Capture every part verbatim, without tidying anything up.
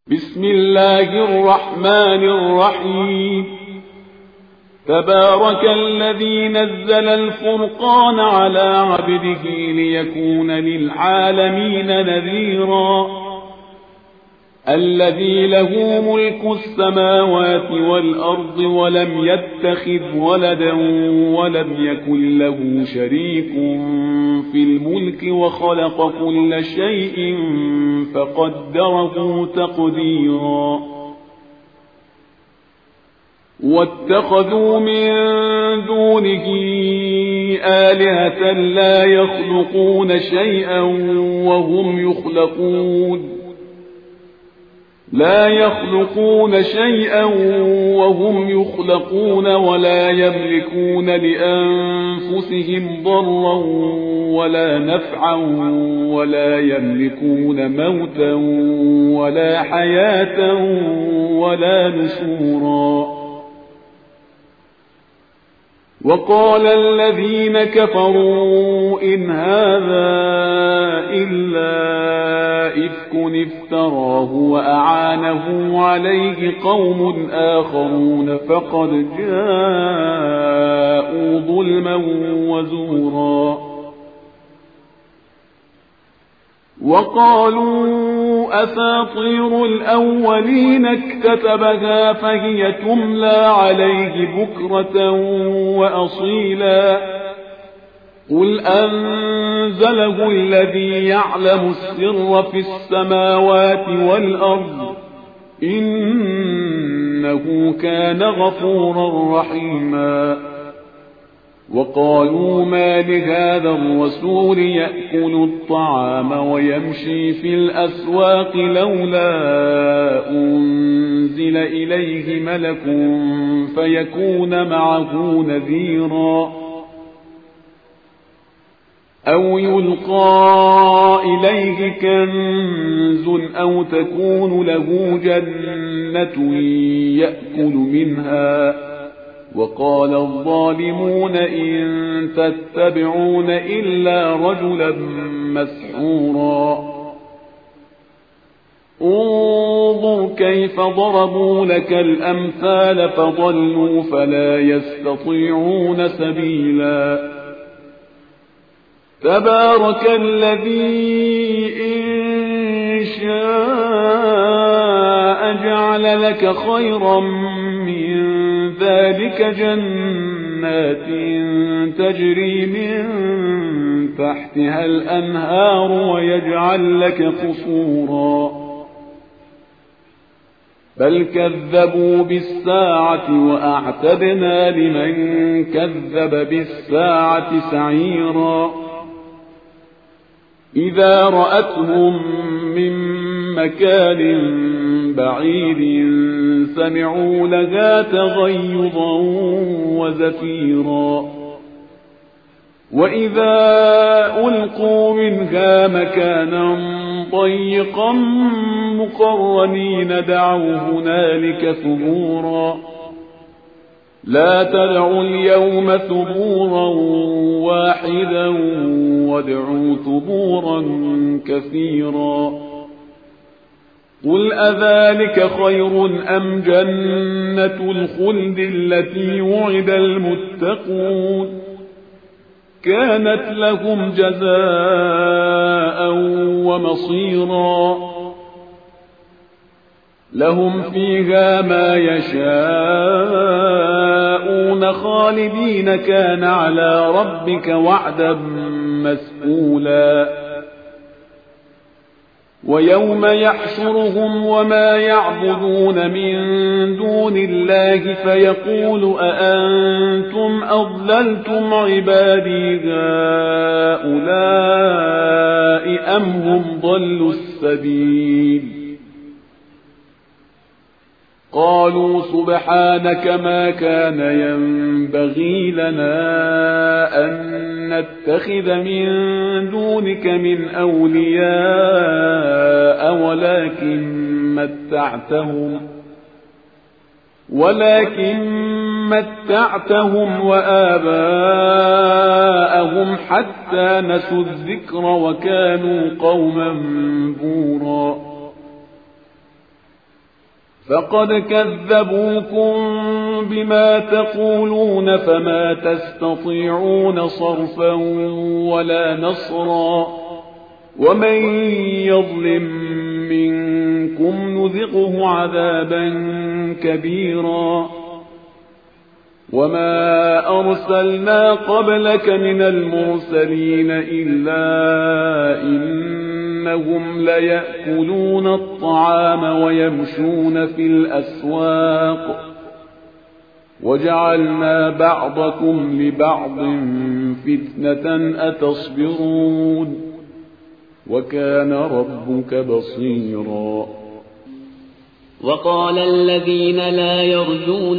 بسم الله الرحمن الرحيم. تبارك الذي نزل الفرقان على عبده ليكون للعالمين نذيرا. الذي له ملك السماوات والأرض ولم يتخذ ولدا ولم يكن له شريك في الملك وخلق كل شيء فقدره تقديرا. واتخذوا من دونه آلهة لا يخلقون شيئا وهم يخلقون لا يخلقون شيئا وهم يخلقون ولا يملكون لأنفسهم ضرا ولا نفعا ولا يملكون موتا ولا حياة ولا نشورا. وقال الذين كفروا إن هذا إلا إفك افتراه وأعانه عليه قوم آخرون فقد جاءوا ظلما وزورا. وقالوا أساطير الأولين اكتتبها فهي تملى عليه بكرة وأصيلا. قل أنزله الذي يعلم السر في السماوات والأرض إنه كان غفورا رحيما. وقالوا ما لهذا الرسول يأكل الطعام ويمشي في الأسواق لولا أنزل إليه ملك فيكون معه نذيرا أو يلقى إليه كنز أو تكون له جنة يأكل منها. وقال الظالمون إن تتبعون إلا رجلا مسحورا. انظر كيف ضربوا لك الأمثال فضلوا فلا يستطيعون سبيلا. تبارك الذي إن شاء جعل لك خيرا من ذلك جنات تجري من تحتها الأنهار ويجعل لك قصورا. بل كذبوا بالساعة وأعتدنا لمن كذب بالساعة سعيرا. إذا رأتهم من مكان بعيد سمعوا لها تغيظا وزفيرا. وإذا ألقوا منها مكانا ضيقا مقرنين دعوا هنالك ثبورا. لا تدعوا اليوم ثبورا واحدا وادعوا ثبورا كثيرا. قل أذلك خير أم جنة الخلد التي وعد المتقون كانت لهم جزاء ومصيرا. لهم فيها ما يشاءون خالدين كان على ربك وعدا مسئولا. ويوم يحشرهم وما يعبدون من دون الله فيقول أأنتم أضللتم عبادي هؤلاء أم هم ضلوا السبيل. قالوا سبحانك ما كان ينبغي لنا أن نتخذ من دونك من أولياء ولكن متعتهم ولكن متعتهم وآباءهم حتى نسوا الذكر وكانوا قوما بورا. فقد كذبوكم بما تقولون فما تستطيعون صرفا ولا نصرا ومن يظلم منكم نذقه عذابا كبيرا وما أرسلنا قبلك من المرسلين إلا إنهم ليأكلون الطعام ويمشون في الأسواق وجعلنا بعضكم لبعض فتنة أتصبرون وكان ربك بصيرا. وقال الذين لا يرجون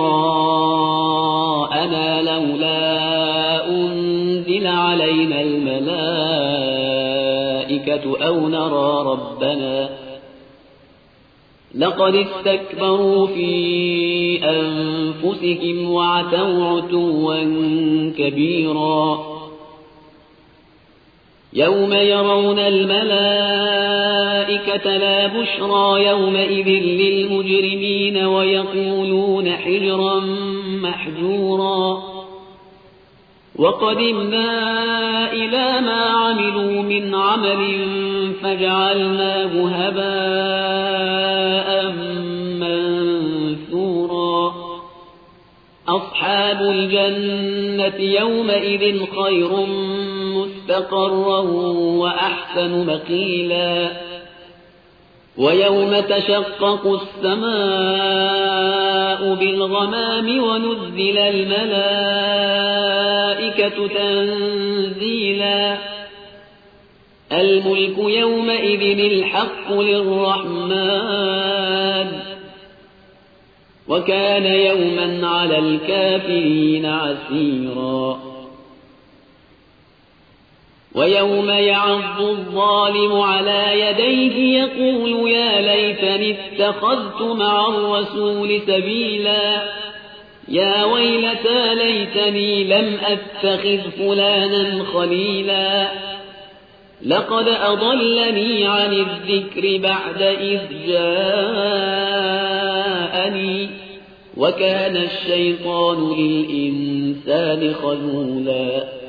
لقاءنا لولا أنزل علينا الملائكة أو نرى ربنا لقد استكبروا في أنفسهم وعتوا عتوا كبيرا يوم يرون الملائكة لا بشرى يومئذ للمجرمين ويقولون حجرا محجورا وقدمنا إلى ما عملوا من عمل فجعلناه هباء منثورا أصحاب الجنة يومئذ خير مستقرا وأحسن مقيلا ويوم تشقق السماء بالغمام ونزل الملائكة تنزيلا الملك يومئذ الحق للرحمن وكان يوما على الكافرين عسيرا ويوم يعض الظالم على يديه يقول يا ليتني اتخذت مع الرسول سبيلا يا ويلتى ليتني لم أتخذ فلانا خليلا لقد أضلني عن الذكر بعد إذ جاءني وكان الشيطان للإنسان خذولا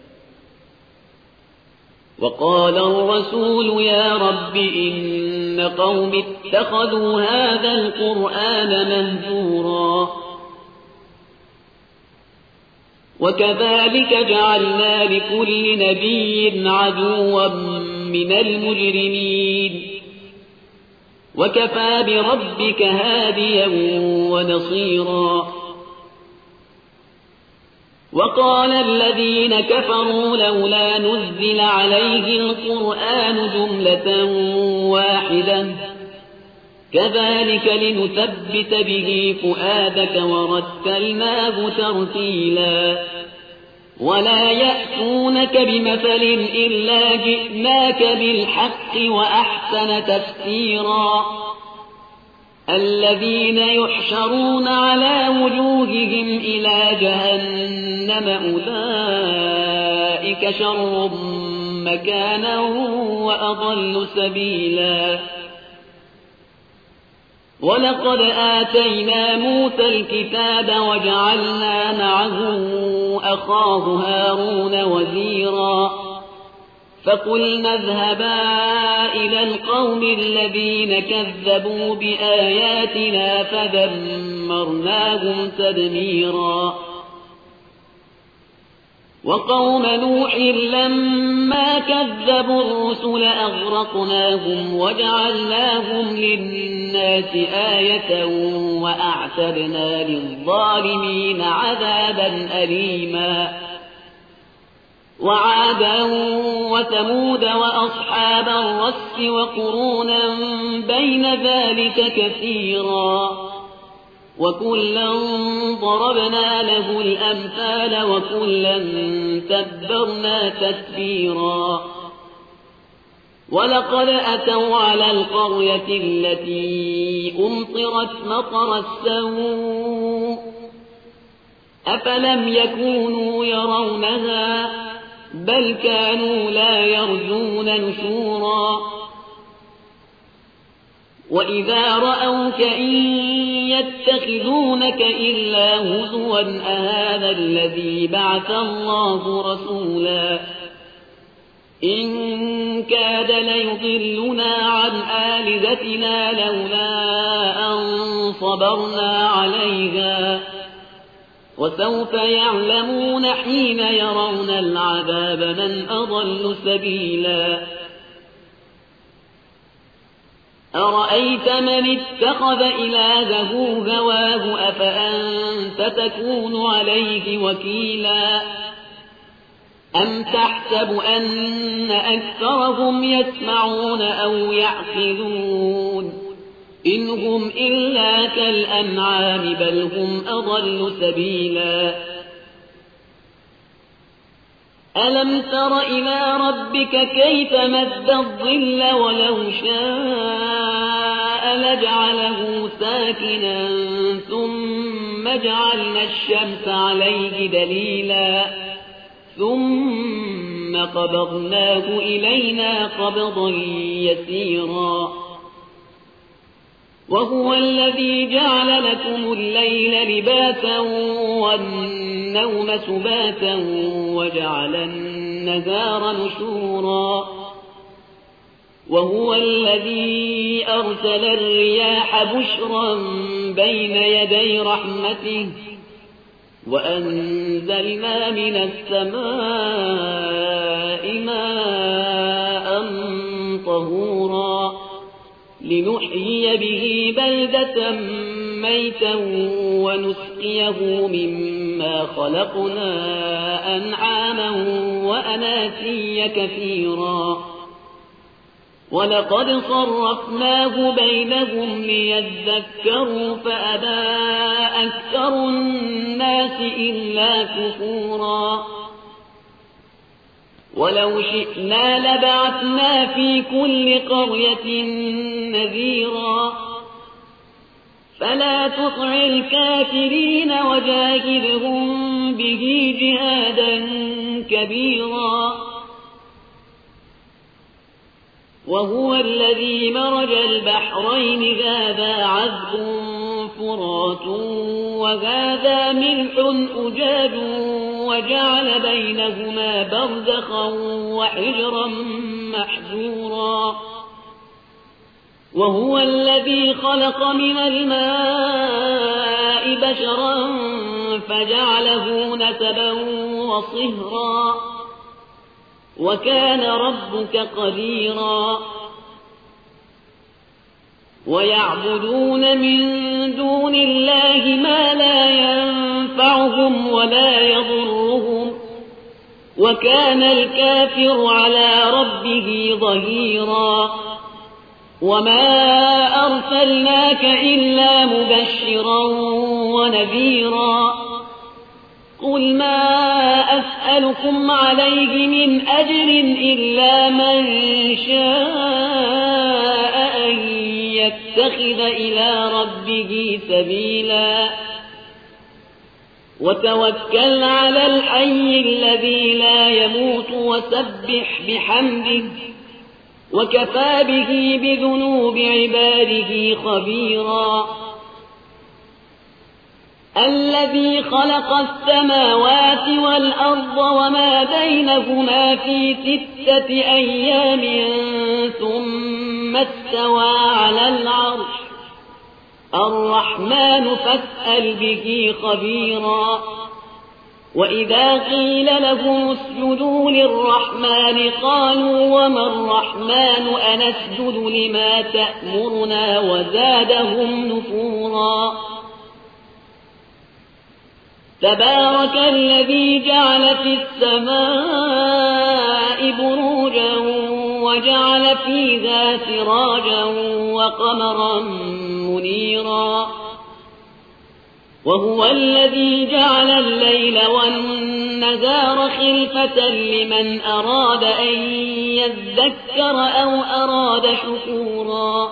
وقال الرسول يا رب إن قوم اتخذوا هذا القرآن مهجورا وكذلك جعلنا لكل نبي عدوا من المجرمين وكفى بربك هاديا ونصيرا وقال الذين كفروا لولا نزل عليه القرآن جملة واحدة كذلك لنثبت به فؤادك ورتلناه ترتيلا ولا يأتونك بمثل إلا جئناك بالحق وأحسن تفسيرا الذين يحشرون على وجوههم إلى جهنم أولئك شر مكانا وأضل سبيلا ولقد آتينا موسى الكتاب وجعلنا معه أخاه هارون وزيرا فقلنا اذهبا إلى القوم الذين كذبوا بآياتنا فدمرناهم تدميرا وقوم نوح لما كذبوا الرسل أغرقناهم وجعلناهم للناس آية وأعتدنا للظالمين عذابا أليما وعادا وثمود وأصحاب الرس وقرونا بين ذلك كثيرا وكلا ضربنا له الأمثال وكلا تبرنا تتبيرا ولقد أتوا على القرية التي أمطرت مطر السوء أفلم يكونوا يرونها بل كانوا لا يرجون نشورا وإذا رأوك إن يتخذونك إلا هزوا أهذا الذي بعث الله رسولا إن كاد ليضلنا عن آلهتنا لولا أن صبرنا عليها وسوف يعلمون حين يرون العذاب من أضل سبيلا أرأيت من اتخذ إلهه هواه أفأنت تكون عليه وكيلا أم تحسب أن أكثرهم يسمعون أو يعقلون إن هم إلا كالأنعام بل هم أضل سبيلا ألم تر إلى ربك كيف مد الظل ولو شاء لجعله ساكنا ثم جعلنا الشمس عليه دليلا ثم قبضناه إلينا قبضا يسيرا وهو الذي جعل لكم الليل لباسا والنوم سباتا وجعل النهار نشورا وهو الذي أرسل الرياح بشرا بين يدي رحمته وأنزلنا من السماء ماء طهورا لنحيي به بلدة ميتا ونسقيه مما خلقنا أنعاما وأناسيا كثيرا ولقد صرفناه بينهم ليذكروا فأبى أكثر الناس إلا كفورا ولو شئنا لبعثنا في كل قرية نذيرا فلا تطع الكافرين وجاهدهم به جهادا كبيرا وهو الذي مرج البحرين هذا عذب فرات وهذا ملح أجاج وجعل بينهما برزخا وحجرا محجورا وهو الذي خلق من الماء بشرا فجعله نسبا وصهرا وكان ربك قديرا ويعبدون من دون الله ما لا ينفعهم ولا يضرهم وكان الكافر على ربه ظهيرا وما أرسلناك إلا مبشرا ونذيرا قل ما أسألكم عليه من أجر إلا من شاء أن يتخذ إلى ربه سبيلا وتوكل على الحي الذي لا يموت وسبح بحمده وكفى به بذنوب عباده خبيرا الذي خلق السماوات والأرض وما بينهما في ستة أيام ثم استوى على العرش الرحمن فاسأل به خبيرا وإذا قيل لهم اسجدوا للرحمن قالوا وما الرحمن أنسجد لما تأمرنا وزادهم نفورا تبارك الذي جعل في السماء بروجا وجعل فيها سراجا وقمرا منيرا وهو الذي جعل الليل والنهار خلفة لمن أراد أن يذكر أو أراد شكورا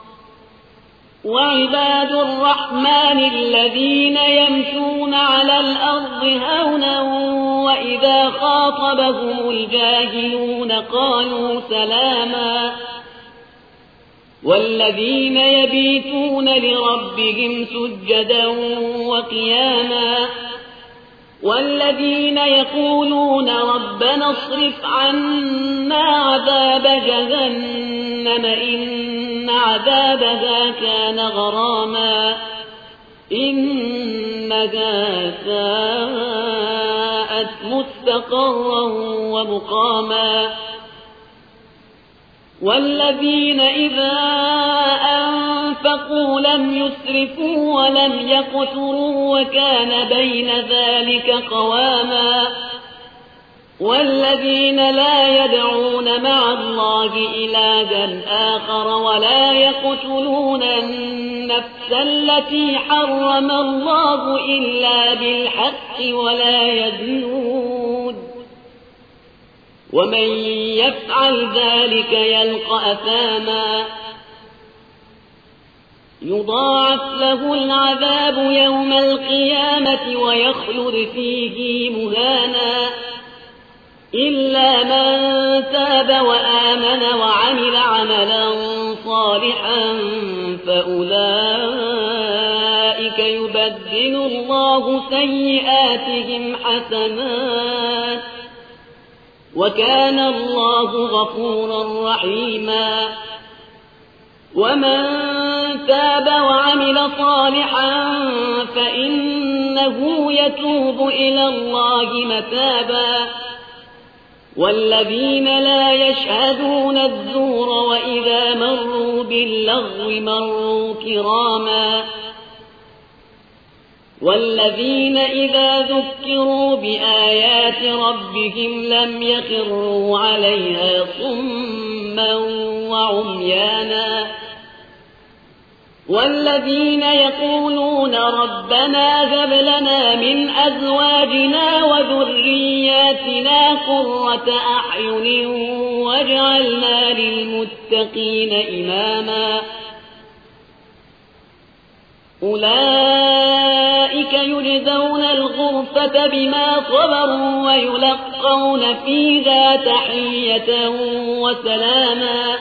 وعباد الرحمن الذين يمشون على الأرض هونا وإذا خاطبهم الجاهلون قالوا سلاما والذين يبيتون لربهم سجدا وقياما والذين يقولون ربنا اصرف عنا عذاب جهنم إن عذابها كان غراما إنها ساءت مستقرا ومقاما والذين إذا أنفقوا لم يسرفوا ولم يقتروا وكان بين ذلك قواما والذين لا يدعون مع الله إلها آخر ولا يقتلون النفس التي حرم الله إلا بالحق ولا يزنون ومن يفعل ذلك يلقى أثاما يضاعف له العذاب يوم القيامة ويخلد فيه مهانا إلا من تاب وآمن وعمل عملا صالحا فأولئك يبدل الله سيئاتهم حسنات وكان الله غفورا رحيما ومن تاب وعمل صالحا فإنه يتوب إلى الله متابا والذين لا يشهدون الزور وإذا مروا باللغو مروا كراما والذين إذا ذكروا بآيات ربهم لم يخروا عليها صما وعميانا والذين يقولون ربنا هب لنا من أزواجنا وذرياتنا قرة أعين واجعلنا للمتقين إماما أولئك يجزون الغرفة بما صبروا ويلقون فيها تحية وسلاما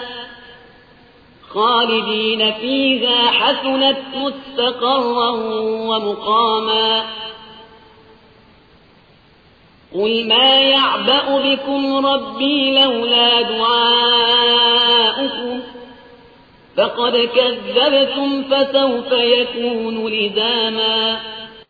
خالدين فيها حسنت مستقرا ومقاما قل ما يعبأ بكم ربي لولا دعاؤكم فقد كذبتم فسوف يكون لزاما